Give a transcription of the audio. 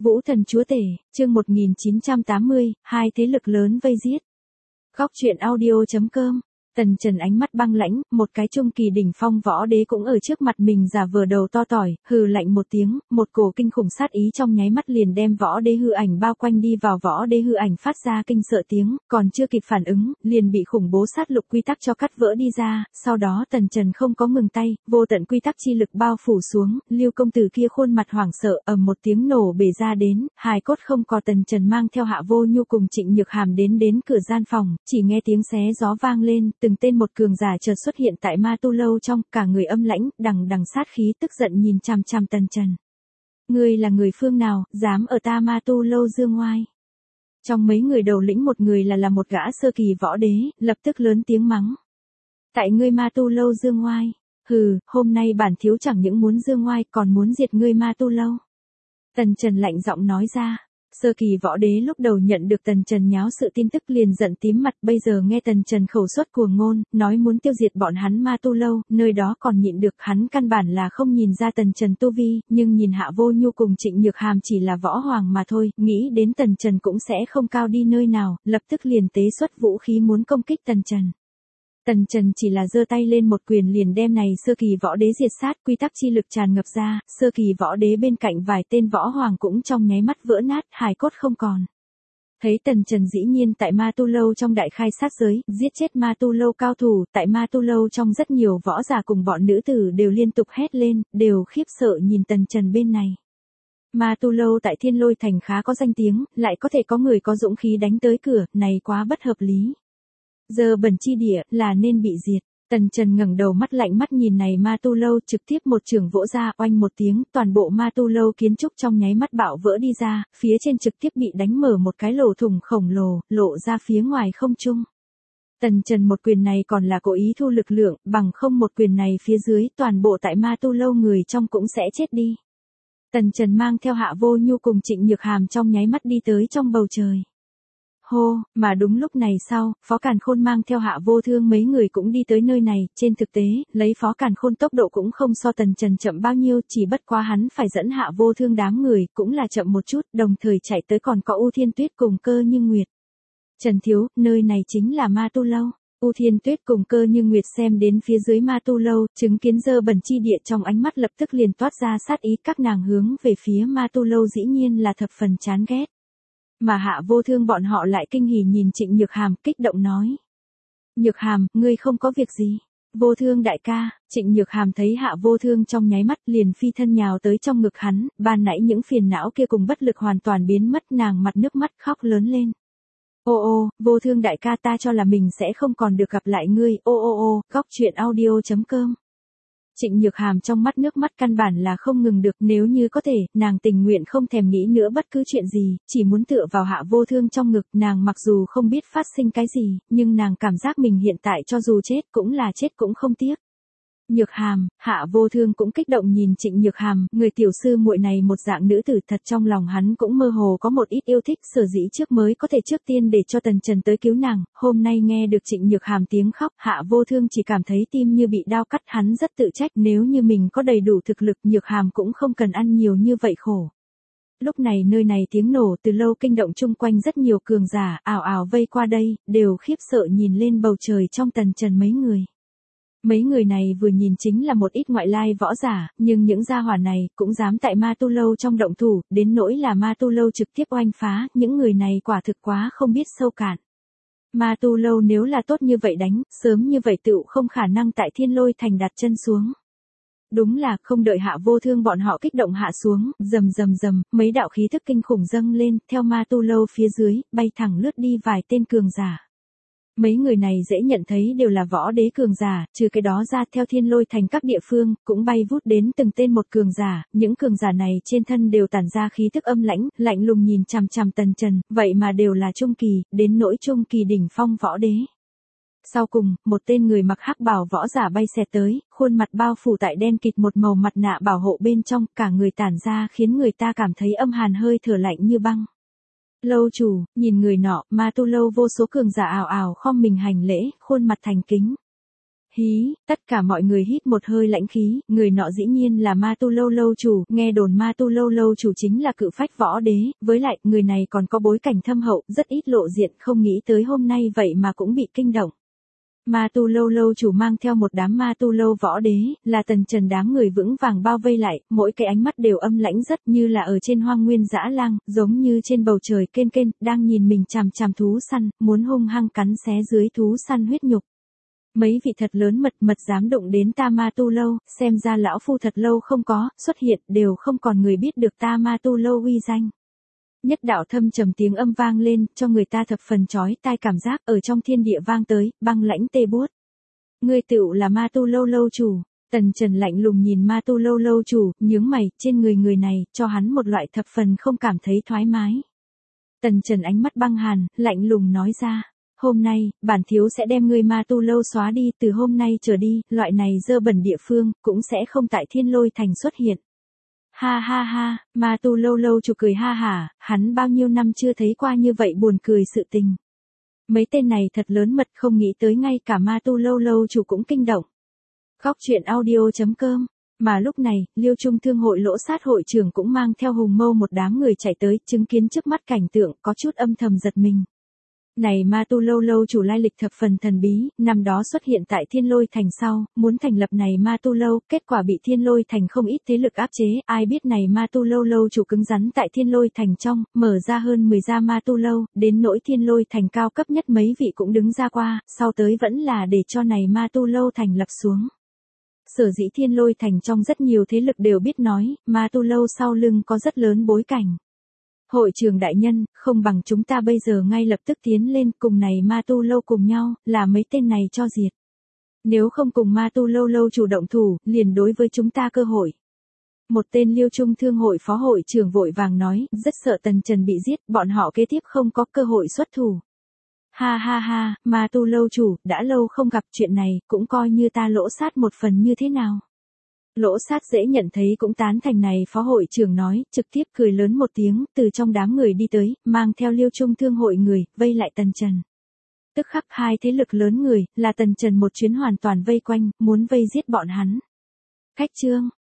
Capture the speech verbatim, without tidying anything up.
Vũ thần chúa tể, chương một nghìn chín trăm tám mươi, hai thế lực lớn vây giết. Góc truyện audio.com. Tần Trần ánh mắt băng lãnh, một cái trung kỳ đỉnh phong võ đế cũng ở trước mặt mình giả vờ đầu to tỏi, hừ lạnh một tiếng, một cổ kinh khủng sát ý trong nháy mắt liền đem võ đế hư ảnh bao quanh đi vào. Võ đế hư ảnh phát ra kinh sợ tiếng, còn chưa kịp phản ứng, liền bị khủng bố sát lục quy tắc cho cắt vỡ đi ra. Sau đó Tần Trần không có ngừng tay, vô tận quy tắc chi lực bao phủ xuống, Lưu công tử kia khuôn mặt hoảng sợ, ầm một tiếng nổ bể ra đến, hài cốt không có. Tần Trần mang theo Hạ Vô Nhu cùng Trịnh Nhược Hàm đến đến cửa gian phòng, chỉ nghe tiếng xé gió vang lên, từng tên một cường giả chợt xuất hiện tại ma tu lâu trong, cả người âm lãnh, đằng đằng sát khí, tức giận nhìn chằm chằm Tần Trần. Ngươi là người phương nào, dám ở ta ma tu lâu dương ngoai? Trong mấy người đầu lĩnh một người là là một gã sơ kỳ võ đế, lập tức lớn tiếng mắng. Tại ngươi ma tu lâu dương ngoai, hừ, hôm nay bản thiếu chẳng những muốn dương ngoai còn muốn diệt ngươi ma tu lâu. Tần Trần lạnh giọng nói ra. Sơ kỳ võ đế lúc đầu nhận được Tần Trần nháo sự tin tức liền giận tím mặt, bây giờ nghe Tần Trần khẩu suất cuồng ngôn, nói muốn tiêu diệt bọn hắn ma tu lâu, nơi đó còn nhịn được. Hắn căn bản là không nhìn ra Tần Trần tu vi, nhưng nhìn Hạ Vô Nhu cùng Trịnh Nhược Hàm chỉ là võ hoàng mà thôi, nghĩ đến Tần Trần cũng sẽ không cao đi nơi nào, lập tức liền tế xuất vũ khí muốn công kích Tần Trần. Tần Trần chỉ là giơ tay lên một quyền liền đem này sơ kỳ võ đế diệt sát, quy tắc chi lực tràn ngập ra, sơ kỳ võ đế bên cạnh vài tên võ hoàng cũng trong nháy mắt vỡ nát, hài cốt không còn. Thấy Tần Trần dĩ nhiên tại ma tu lâu trong đại khai sát giới, giết chết ma tu lâu cao thủ, tại ma tu lâu trong rất nhiều võ giả cùng bọn nữ tử đều liên tục hét lên, đều khiếp sợ nhìn Tần Trần bên này. Ma tu lâu tại Thiên Lôi Thành khá có danh tiếng, lại có thể có người có dũng khí đánh tới cửa, này quá bất hợp lý. Giờ bẩn chi địa, là nên bị diệt. Tần Trần ngẩng đầu mắt lạnh mắt nhìn này ma tu lâu, trực tiếp một chưởng vỗ ra, oanh một tiếng, toàn bộ ma tu lâu kiến trúc trong nháy mắt bạo vỡ đi ra, phía trên trực tiếp bị đánh mở một cái lỗ thủng khổng lồ, lộ ra phía ngoài không trung. Tần Trần một quyền này còn là cố ý thu lực lượng, bằng không một quyền này phía dưới, toàn bộ tại ma tu lâu người trong cũng sẽ chết đi. Tần Trần mang theo Hạ Vô Nhu cùng Trịnh Nhược Hàm trong nháy mắt đi tới trong bầu trời. Hô, mà đúng lúc này sau, Phó Càn Khôn mang theo Hạ Vô Thương mấy người cũng đi tới nơi này, trên thực tế, lấy Phó Càn Khôn tốc độ cũng không so Tần Trần chậm bao nhiêu, chỉ bất quá hắn phải dẫn Hạ Vô Thương đám người, cũng là chậm một chút, đồng thời chạy tới còn có U Thiên Tuyết cùng Cơ Như Nguyệt. Trần thiếu, nơi này chính là ma tu lâu. U Thiên Tuyết cùng Cơ Như Nguyệt xem đến phía dưới ma tu lâu, chứng kiến dơ bẩn chi địa trong ánh mắt lập tức liền toát ra sát ý, các nàng hướng về phía ma tu lâu dĩ nhiên là thập phần chán ghét. Mà Hạ Vô Thương bọn họ lại kinh hỉ nhìn Trịnh Nhược Hàm, kích động nói. Nhược Hàm, ngươi không có việc gì. Vô Thương đại ca. Trịnh Nhược Hàm thấy Hạ Vô Thương trong nháy mắt liền phi thân nhào tới trong ngực hắn, ban nãy những phiền não kia cùng bất lực hoàn toàn biến mất, nàng mặt nước mắt khóc lớn lên. Ô ô, Vô Thương đại ca, ta cho là mình sẽ không còn được gặp lại ngươi, ô ô ô, góc truyện audio.com. Trịnh Nhược Hàm trong mắt nước mắt căn bản là không ngừng được, nếu như có thể, nàng tình nguyện không thèm nghĩ nữa bất cứ chuyện gì, chỉ muốn tựa vào Hạ Vô Thương trong ngực. Nàng mặc dù không biết phát sinh cái gì, nhưng nàng cảm giác mình hiện tại cho dù chết cũng là chết cũng không tiếc. Nhược Hàm, Hạ Vô Thương cũng kích động nhìn Trịnh Nhược Hàm, người tiểu sư muội này một dạng nữ tử, thật trong lòng hắn cũng mơ hồ có một ít yêu thích, sở dĩ trước mới có thể trước tiên để cho Tần Trần tới cứu nàng. Hôm nay nghe được Trịnh Nhược Hàm tiếng khóc, Hạ Vô Thương chỉ cảm thấy tim như bị đao cắt, hắn rất tự trách, nếu như mình có đầy đủ thực lực, Nhược Hàm cũng không cần ăn nhiều như vậy khổ. Lúc này nơi này tiếng nổ từ lâu kinh động chung quanh, rất nhiều cường giả ảo ảo vây qua đây, đều khiếp sợ nhìn lên bầu trời trong Tần Trần mấy người. Mấy người này vừa nhìn chính là một ít ngoại lai võ giả, nhưng những gia hỏa này cũng dám tại ma tu lâu trong động thủ, đến nỗi là ma tu lâu trực tiếp oanh phá, những người này quả thực quá không biết sâu cạn. Ma tu lâu nếu là tốt như vậy đánh, sớm như vậy tựu không khả năng tại Thiên Lôi Thành đặt chân xuống. Đúng là không đợi Hạ Vô Thương bọn họ kích động hạ xuống, rầm rầm rầm, mấy đạo khí thức kinh khủng dâng lên, theo ma tu lâu phía dưới, bay thẳng lướt đi vài tên cường giả. Mấy người này dễ nhận thấy đều là võ đế cường giả, trừ cái đó ra theo Thiên Lôi Thành các địa phương, cũng bay vút đến từng tên một cường giả, những cường giả này trên thân đều tản ra khí thức âm lãnh, lạnh lùng nhìn chằm chằm Tần Trần, vậy mà đều là trung kỳ, đến nỗi trung kỳ đỉnh phong võ đế. Sau cùng, một tên người mặc hắc bào võ giả bay xẹt tới, khuôn mặt bao phủ tại đen kịt một màu mặt nạ bảo hộ bên trong, cả người tản ra khiến người ta cảm thấy âm hàn, hơi thở lạnh như băng. Lâu chủ, nhìn người nọ, ma tu lâu vô số cường giả ảo ảo khom mình hành lễ, khuôn mặt thành kính. Hí, tất cả mọi người hít một hơi lãnh khí, người nọ dĩ nhiên là Ma Tu Lâu Lâu chủ, nghe đồn Ma Tu Lâu Lâu chủ chính là cự phách võ đế, với lại, người này còn có bối cảnh thâm hậu, rất ít lộ diện, không nghĩ tới hôm nay vậy mà cũng bị kinh động. Ma Tu Lâu Lâu chủ mang theo một đám Ma Tu Lâu võ đế, là Tần Trần đám người vững vàng bao vây lại, mỗi cái ánh mắt đều âm lãnh rất như là ở trên hoang nguyên dã lang, giống như trên bầu trời kên kên, đang nhìn mình chằm chằm thú săn, muốn hung hăng cắn xé dưới thú săn huyết nhục. Mấy vị thật lớn mật mật dám đụng đến ta Ma Tu Lâu, xem ra lão phu thật lâu không có, xuất hiện, đều không còn người biết được ta Ma Tu Lâu uy danh. Nhất đạo thâm trầm tiếng âm vang lên, cho người ta thập phần chói tai cảm giác ở trong thiên địa vang tới, băng lãnh tê buốt. Ngươi tựu là Ma Tu Lâu Lâu chủ. Tần Trần lạnh lùng nhìn Ma Tu Lâu Lâu chủ, nhướng mày, trên người người này, cho hắn một loại thập phần không cảm thấy thoải mái. Tần Trần ánh mắt băng hàn, lạnh lùng nói ra. Hôm nay, bản thiếu sẽ đem ngươi Ma Tu Lâu xóa đi, từ hôm nay trở đi, loại này dơ bẩn địa phương, cũng sẽ không tại Thiên Lôi Thành xuất hiện. Ha ha ha, Ma Tu Lâu Lâu chủ cười ha hả, hắn bao nhiêu năm chưa thấy qua như vậy buồn cười sự tình. Mấy tên này thật lớn mật, không nghĩ tới ngay cả Ma Tu Lâu Lâu chủ cũng kinh động. Góc truyện audio chấm com. Mà lúc này, Liêu Trung Thương hội lỗ sát hội trưởng cũng mang theo Hùng Mâu một đám người chạy tới, chứng kiến trước mắt cảnh tượng, có chút âm thầm giật mình. Này Ma Tu Lâu Lâu chủ lai lịch thập phần thần bí, năm đó xuất hiện tại Thiên Lôi Thành sau, muốn thành lập này Ma Tu Lâu, kết quả bị Thiên Lôi Thành không ít thế lực áp chế, ai biết này Ma Tu Lâu Lâu chủ cứng rắn tại Thiên Lôi Thành trong, mở ra hơn mười gia Ma Tu Lâu, đến nỗi Thiên Lôi Thành cao cấp nhất mấy vị cũng đứng ra qua, sau tới vẫn là để cho này Ma Tu Lâu thành lập xuống. Sở dĩ Thiên Lôi Thành trong rất nhiều thế lực đều biết nói, Ma Tu Lâu sau lưng có rất lớn bối cảnh. Hội trưởng đại nhân, không bằng chúng ta bây giờ ngay lập tức tiến lên cùng này Ma Tu Lâu cùng nhau, là mấy tên này cho diệt. Nếu không cùng Ma Tu Lâu Lâu chủ động thủ, liền đối với chúng ta cơ hội. Một tên Liêu Trung Thương hội phó hội trưởng vội vàng nói, rất sợ Tần Trần bị giết, bọn họ kế tiếp không có cơ hội xuất thủ. Ha ha ha, Ma Tu Lâu chủ, đã lâu không gặp chuyện này, cũng coi như ta lỗ sát một phần như thế nào. Lỗ sát dễ nhận thấy cũng tán thành này phó hội trưởng nói, trực tiếp cười lớn một tiếng, từ trong đám người đi tới, mang theo Liêu Trung Thương hội người, vây lại Tần Trần. Tức khắc hai thế lực lớn người, là Tần Trần một chuyến hoàn toàn vây quanh, muốn vây giết bọn hắn. Khách trương,